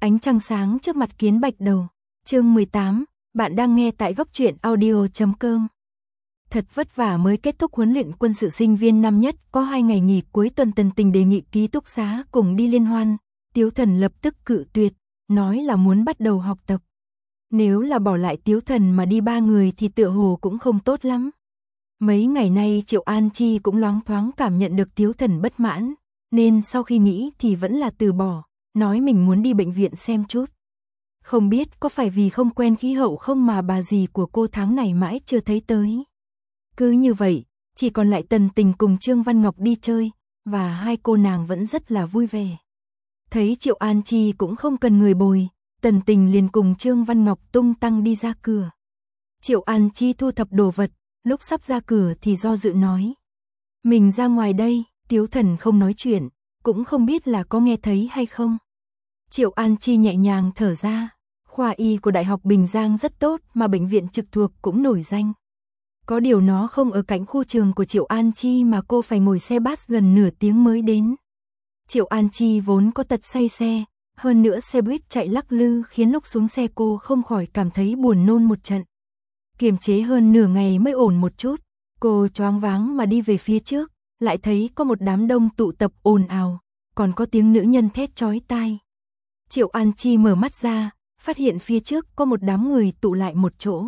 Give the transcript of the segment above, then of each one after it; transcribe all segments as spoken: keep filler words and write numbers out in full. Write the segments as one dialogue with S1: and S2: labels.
S1: Ánh trăng sáng trước mặt Kiến Bạch Đầu. Chương mười tám, bạn đang nghe tại góc truyện audio chấm com. Thật vất vả mới kết thúc huấn luyện quân sự sinh viên năm nhất, có hai ngày nghỉ cuối tuần Tần Tình đề nghị ký túc xá cùng đi liên hoan. Tiếu Thần lập tức cự tuyệt, nói là muốn bắt đầu học tập. Nếu là bỏ lại Tiếu Thần mà đi ba người thì tựa hồ cũng không tốt lắm. Mấy ngày nay Triệu An Chi cũng loáng thoáng cảm nhận được Tiếu Thần bất mãn, nên sau khi nghĩ thì vẫn là từ bỏ, nói mình muốn đi bệnh viện xem chút. Không biết có phải vì không quen khí hậu không mà bà dì của cô tháng này mãi chưa thấy tới. Cứ như vậy, chỉ còn lại Tần Tình cùng Trương Văn Ngọc đi chơi, và hai cô nàng vẫn rất là vui vẻ. Thấy Triệu An Chi cũng không cần người bồi, Tần Tình liền cùng Trương Văn Ngọc tung tăng đi ra cửa. Triệu An Chi thu thập đồ vật, lúc sắp ra cửa thì do dự nói. Mình ra ngoài đây, Tiếu Thần không nói chuyện, cũng không biết là có nghe thấy hay không. Triệu An Chi nhẹ nhàng thở ra, khoa y của Đại học Bình Giang rất tốt mà bệnh viện trực thuộc cũng nổi danh. Có điều nó không ở cạnh khu trường của Triệu An Chi mà cô phải ngồi xe bus gần nửa tiếng mới đến. Triệu An Chi vốn có tật say xe, hơn nữa xe buýt chạy lắc lư khiến lúc xuống xe cô không khỏi cảm thấy buồn nôn một trận. Kiềm chế hơn nửa ngày mới ổn một chút, cô choáng váng mà đi về phía trước, lại thấy có một đám đông tụ tập ồn ào, còn có tiếng nữ nhân thét chói tai. Triệu An Chi mở mắt ra, phát hiện phía trước có một đám người tụ lại một chỗ.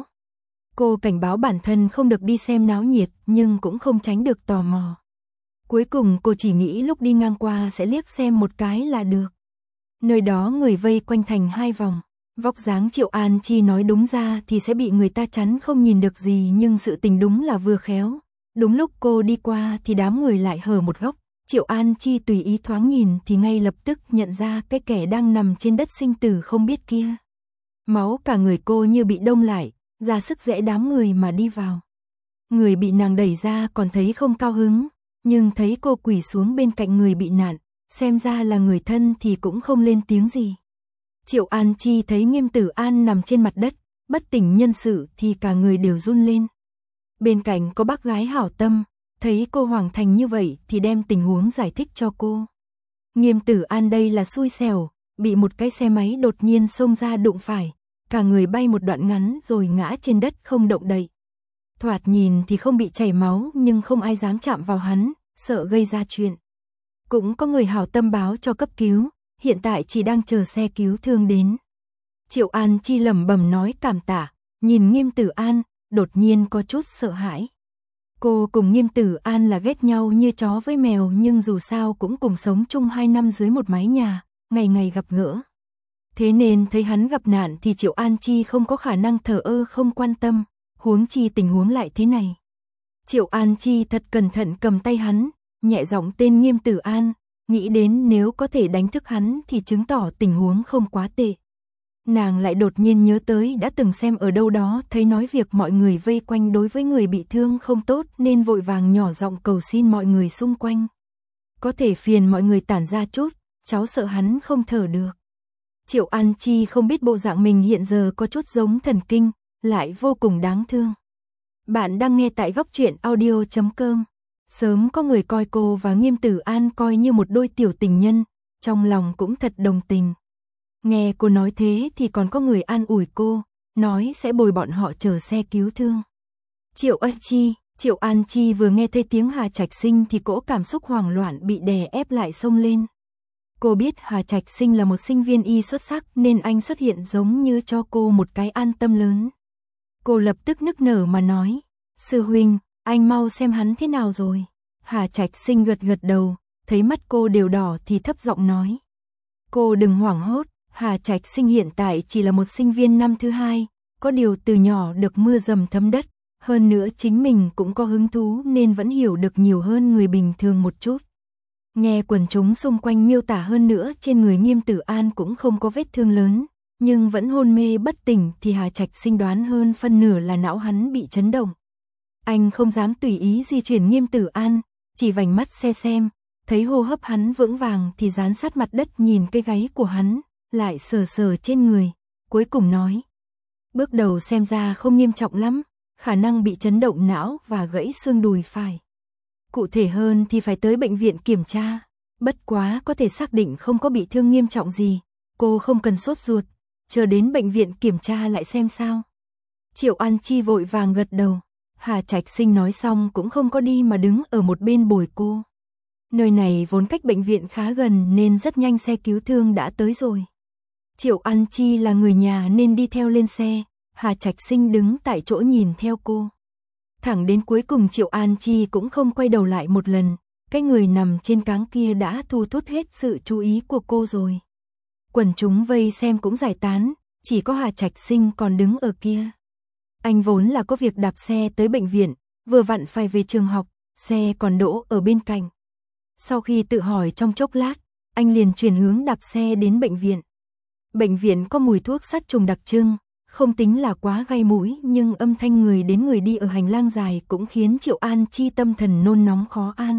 S1: Cô cảnh báo bản thân không được đi xem náo nhiệt, nhưng cũng không tránh được tò mò. Cuối cùng cô chỉ nghĩ lúc đi ngang qua sẽ liếc xem một cái là được. Nơi đó người vây quanh thành hai vòng. Vóc dáng Triệu An Chi nói đúng ra thì sẽ bị người ta chắn không nhìn được gì, nhưng sự tình đúng là vừa khéo. Đúng lúc cô đi qua thì đám người lại hở một góc. Triệu An Chi tùy ý thoáng nhìn thì ngay lập tức nhận ra cái kẻ đang nằm trên đất sinh tử không biết kia. Máu cả người cô như bị đông lại, ra sức rẽ đám người mà đi vào. Người bị nàng đẩy ra còn thấy không cao hứng, nhưng thấy cô quỳ xuống bên cạnh người bị nạn, xem ra là người thân thì cũng không lên tiếng gì. Triệu An Chi thấy Nghiêm Tử An nằm trên mặt đất, bất tỉnh nhân sự thì cả người đều run lên. Bên cạnh có bác gái hảo tâm, thấy cô hoảng thành như vậy thì đem tình huống giải thích cho cô. Nghiêm Tử An đây là xui xẻo, bị một cái xe máy đột nhiên xông ra đụng phải, cả người bay một đoạn ngắn rồi ngã trên đất không động đậy. Thoạt nhìn thì không bị chảy máu nhưng không ai dám chạm vào hắn, sợ gây ra chuyện. Cũng có người hảo tâm báo cho cấp cứu, hiện tại chỉ đang chờ xe cứu thương đến. Triệu An Chi lẩm bẩm nói cảm tạ, nhìn Nghiêm Tử An, đột nhiên có chút sợ hãi. Cô cùng Nghiêm Tử An là ghét nhau như chó với mèo nhưng dù sao cũng cùng sống chung hai năm dưới một mái nhà, ngày ngày gặp gỡ. Thế nên thấy hắn gặp nạn thì Triệu An Chi không có khả năng thờ ơ không quan tâm, huống chi tình huống lại thế này. Triệu An Chi thật cẩn thận cầm tay hắn, nhẹ giọng tên Nghiêm Tử An, nghĩ đến nếu có thể đánh thức hắn thì chứng tỏ tình huống không quá tệ. Nàng lại đột nhiên nhớ tới đã từng xem ở đâu đó thấy nói việc mọi người vây quanh đối với người bị thương không tốt nên vội vàng nhỏ giọng cầu xin mọi người xung quanh. Có thể phiền mọi người tản ra chút, cháu sợ hắn không thở được. Triệu An Chi không biết bộ dạng mình hiện giờ có chút giống thần kinh, lại vô cùng đáng thương. Bạn đang nghe tại góc truyện audio chấm com. Sớm có người coi cô và Nghiêm Tử An coi như một đôi tiểu tình nhân, trong lòng cũng thật đồng tình. Nghe cô nói thế thì còn có người an ủi cô, nói sẽ bồi bọn họ chờ xe cứu thương. Triệu An Chi, Triệu An Chi vừa nghe thấy tiếng Hà Trạch Sinh thì cỗ cảm xúc hoảng loạn bị đè ép lại xông lên. Cô biết Hà Trạch Sinh là một sinh viên y xuất sắc nên anh xuất hiện giống như cho cô một cái an tâm lớn. Cô lập tức nức nở mà nói, sư huynh, anh mau xem hắn thế nào rồi. Hà Trạch Sinh gật gật đầu, thấy mắt cô đều đỏ thì thấp giọng nói. Cô đừng hoảng hốt, Hà Trạch Sinh hiện tại chỉ là một sinh viên năm thứ hai, có điều từ nhỏ được mưa dầm thấm đất, hơn nữa chính mình cũng có hứng thú nên vẫn hiểu được nhiều hơn người bình thường một chút. Nghe quần chúng xung quanh miêu tả hơn nữa trên người Nghiêm Tử An cũng không có vết thương lớn, nhưng vẫn hôn mê bất tỉnh thì Hà Trạch Sinh đoán hơn phân nửa là não hắn bị chấn động. Anh không dám tùy ý di chuyển Nghiêm Tử An, chỉ vành mắt xe xem, thấy hô hấp hắn vững vàng thì dán sát mặt đất nhìn cái gáy của hắn, lại sờ sờ trên người, cuối cùng nói. Bước đầu xem ra không nghiêm trọng lắm, khả năng bị chấn động não và gãy xương đùi phải. Cụ thể hơn thì phải tới bệnh viện kiểm tra, bất quá có thể xác định không có bị thương nghiêm trọng gì. cô không cần sốt ruột, chờ đến bệnh viện kiểm tra lại xem sao. Triệu An Chi vội vàng gật đầu. Hà Trạch Sinh nói xong cũng không có đi mà đứng ở một bên bồi cô. Nơi này vốn cách bệnh viện khá gần nên rất nhanh xe cứu thương đã tới rồi. Triệu An Chi là người nhà nên đi theo lên xe, Hà Trạch Sinh đứng tại chỗ nhìn theo cô. Thẳng đến cuối cùng Triệu An Chi cũng không quay đầu lại một lần, cái người nằm trên cáng kia đã thu hút hết sự chú ý của cô rồi. Quần chúng vây xem cũng giải tán, chỉ có Hà Trạch Sinh còn đứng ở kia. Anh vốn là có việc đạp xe tới bệnh viện, vừa vặn phải về trường học, xe còn đỗ ở bên cạnh. Sau khi tự hỏi trong chốc lát, anh liền chuyển hướng đạp xe đến bệnh viện. Bệnh viện có mùi thuốc sát trùng đặc trưng, không tính là quá gai mũi nhưng âm thanh người đến người đi ở hành lang dài cũng khiến Triệu An Chi tâm thần nôn nóng khó an.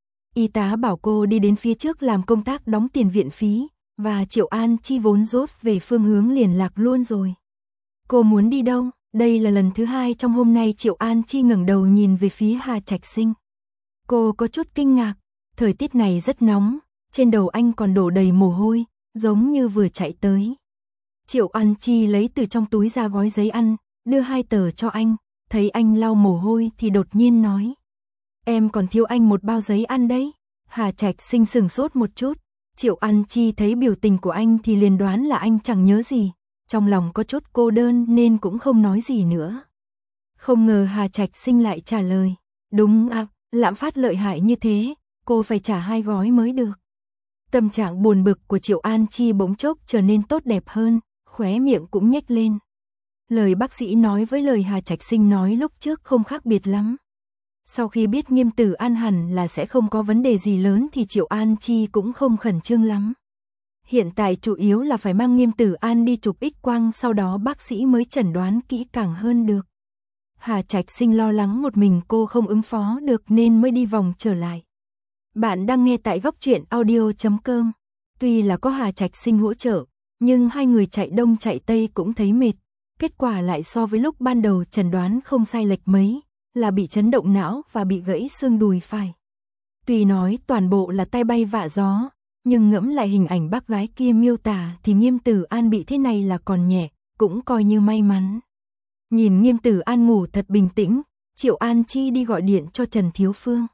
S1: Y tá bảo cô đi đến phía trước làm công tác đóng tiền viện phí, và Triệu An Chi vốn dốt về phương hướng liền lạc luôn rồi. Cô muốn đi đâu? Đây là lần thứ hai trong hôm nay Triệu An Chi ngẩng đầu nhìn về phía Hà Trạch Sinh. Cô có chút kinh ngạc, thời tiết này rất nóng, trên đầu anh còn đổ đầy mồ hôi, giống như vừa chạy tới. Triệu An Chi lấy từ trong túi ra gói giấy ăn, đưa hai tờ cho anh, thấy anh lau mồ hôi thì đột nhiên nói. Em còn thiếu anh một bao giấy ăn đấy. Hà Trạch Sinh sừng sốt một chút, Triệu An Chi thấy biểu tình của anh thì liền đoán là anh chẳng nhớ gì, trong lòng có chút cô đơn nên cũng không nói gì nữa. Không ngờ Hà Trạch Sinh lại trả lời, đúng ạ, à, lạm phát lợi hại như thế, cô phải trả hai gói mới được. Tâm trạng buồn bực của Triệu An Chi bỗng chốc trở nên tốt đẹp hơn, khóe miệng cũng nhếch lên. Lời bác sĩ nói với lời Hà Trạch Sinh nói lúc trước không khác biệt lắm. Sau khi biết Nghiêm Tử An hẳn là sẽ không có vấn đề gì lớn thì Triệu An Chi cũng không khẩn trương lắm. Hiện tại chủ yếu là phải mang Nghiêm Tử An đi chụp X quang, sau đó bác sĩ mới chẩn đoán kỹ càng hơn được. Hà Trạch Sinh lo lắng một mình cô không ứng phó được nên mới đi vòng trở lại. Bạn đang nghe tại góc truyện audio chấm com. Tuy là có Hà Trạch Sinh hỗ trợ, nhưng hai người chạy đông chạy tây cũng thấy mệt. Kết quả lại so với lúc ban đầu chẩn đoán không sai lệch mấy, là bị chấn động não và bị gãy xương đùi phải. Tuy nói toàn bộ là tai bay vạ gió, nhưng ngẫm lại hình ảnh bác gái kia miêu tả thì Nghiêm Tử An bị thế này là còn nhẹ, cũng coi như may mắn. Nhìn Nghiêm Tử An ngủ thật bình tĩnh, Triệu An Chi đi gọi điện cho Trần Thiếu Phương.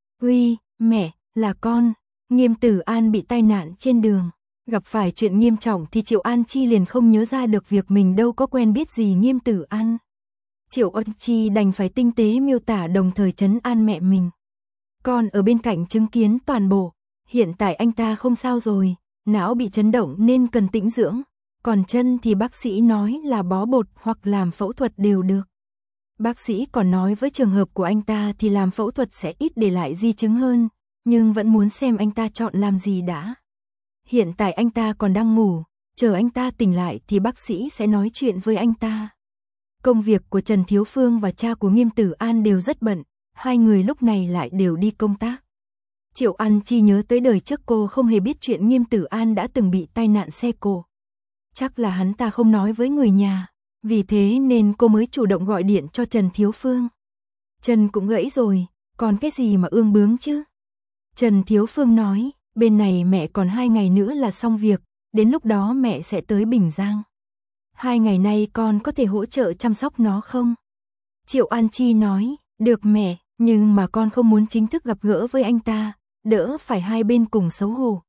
S1: Uy, mẹ, là con. Nghiêm Tử An bị tai nạn trên đường. Gặp phải chuyện nghiêm trọng thì Triệu An Chi liền không nhớ ra được việc mình đâu có quen biết gì Nghiêm Tử An. Triệu An Chi đành phải tinh tế miêu tả đồng thời trấn an mẹ mình. Con ở bên cạnh chứng kiến toàn bộ. Hiện tại anh ta không sao rồi, não bị chấn động nên cần tĩnh dưỡng. Còn chân thì bác sĩ nói là bó bột hoặc làm phẫu thuật đều được. Bác sĩ còn nói với trường hợp của anh ta thì làm phẫu thuật sẽ ít để lại di chứng hơn, nhưng vẫn muốn xem anh ta chọn làm gì đã. Hiện tại anh ta còn đang ngủ, chờ anh ta tỉnh lại thì bác sĩ sẽ nói chuyện với anh ta. Công việc của Trần Thiếu Phương và cha của Nghiêm Tử An đều rất bận, hai người lúc này lại đều đi công tác. Triệu An Chi nhớ tới đời trước cô không hề biết chuyện Nghiêm Tử An đã từng bị tai nạn xe cộ. Chắc là hắn ta không nói với người nhà, vì thế nên cô mới chủ động gọi điện cho Trần Thiếu Phương. Chân cũng gãy rồi, còn cái gì mà ương bướng chứ? Trần Thiếu Phương nói, bên này mẹ còn hai ngày nữa là xong việc, đến lúc đó mẹ sẽ tới Bình Giang. Hai ngày nay con có thể hỗ trợ chăm sóc nó không? Triệu An Chi nói, được mẹ, nhưng mà con không muốn chính thức gặp gỡ với anh ta, đỡ phải hai bên cùng xấu hổ.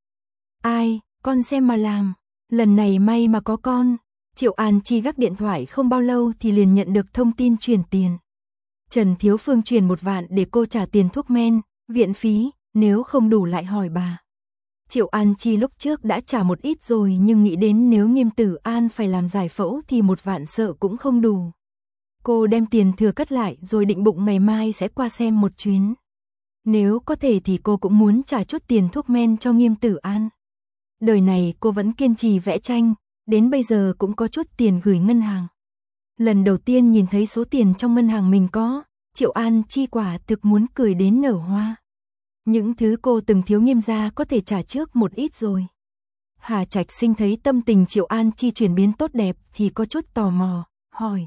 S1: Ai, con xem mà làm, lần này may mà có con. Triệu An Chi gác điện thoại không bao lâu thì liền nhận được thông tin chuyển tiền. Trần Thiếu Phương chuyển một vạn để cô trả tiền thuốc men, viện phí, nếu không đủ lại hỏi bà. Triệu An Chi lúc trước đã trả một ít rồi nhưng nghĩ đến nếu Nghiêm Tử An phải làm giải phẫu thì một vạn sợ cũng không đủ. Cô đem tiền thừa cất lại rồi định bụng ngày mai sẽ qua xem một chuyến. Nếu có thể thì cô cũng muốn trả chút tiền thuốc men cho Nghiêm Tử An. Đời này cô vẫn kiên trì vẽ tranh, đến bây giờ cũng có chút tiền gửi ngân hàng. Lần đầu tiên nhìn thấy số tiền trong ngân hàng mình có, Triệu An Chi quả thực muốn cười đến nở hoa. Những thứ cô từng thiếu Nghiêm gia có thể trả trước một ít rồi. Hà Trạch Sinh thấy tâm tình Triệu An Chi chuyển biến tốt đẹp thì có chút tò mò, hỏi.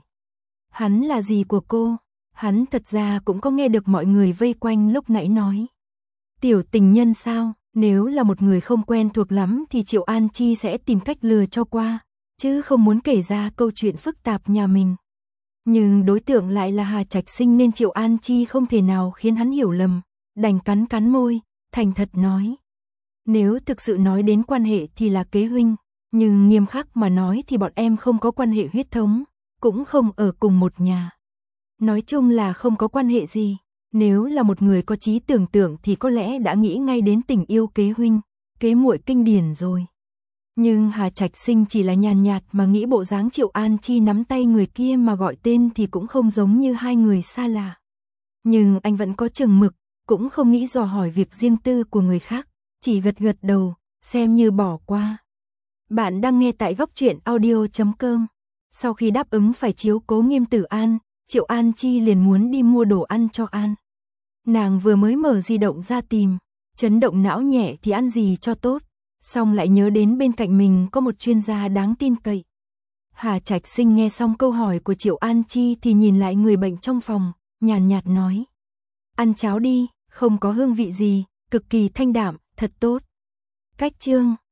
S1: Hắn là gì của cô? Hắn thật ra cũng có nghe được mọi người vây quanh lúc nãy nói. Tiểu tình nhân sao? Nếu là một người không quen thuộc lắm thì Triệu An Chi sẽ tìm cách lừa cho qua, chứ không muốn kể ra câu chuyện phức tạp nhà mình. Nhưng đối tượng lại là Hà Trạch Sinh nên Triệu An Chi không thể nào khiến hắn hiểu lầm, đành cắn cắn môi, thành thật nói. Nếu thực sự nói đến quan hệ thì là kế huynh, nhưng nghiêm khắc mà nói thì bọn em không có quan hệ huyết thống, cũng không ở cùng một nhà. Nói chung là không có quan hệ gì. Nếu là một người có trí tưởng tượng thì có lẽ đã nghĩ ngay đến tình yêu kế huynh, kế muội kinh điển rồi. Nhưng Hà Trạch Sinh chỉ là nhàn nhạt mà nghĩ bộ dáng Triệu An Chi nắm tay người kia mà gọi tên thì cũng không giống như hai người xa lạ. Nhưng anh vẫn có chừng mực, cũng không nghĩ dò hỏi việc riêng tư của người khác, chỉ gật gật đầu, xem như bỏ qua. Bạn đang nghe tại góc truyện audio chấm com. Sau khi đáp ứng phải chiếu cố Nghiêm Tử An, Triệu An Chi liền muốn đi mua đồ ăn cho An. Nàng vừa mới mở di động ra tìm, chấn động não nhẹ thì ăn gì cho tốt, xong lại nhớ đến bên cạnh mình có một chuyên gia đáng tin cậy. Hà Trạch Sinh nghe xong câu hỏi của Triệu An Chi thì nhìn lại người bệnh trong phòng, nhàn nhạt nói. Ăn cháo đi, không có hương vị gì, cực kỳ thanh đạm, thật tốt. Cách chương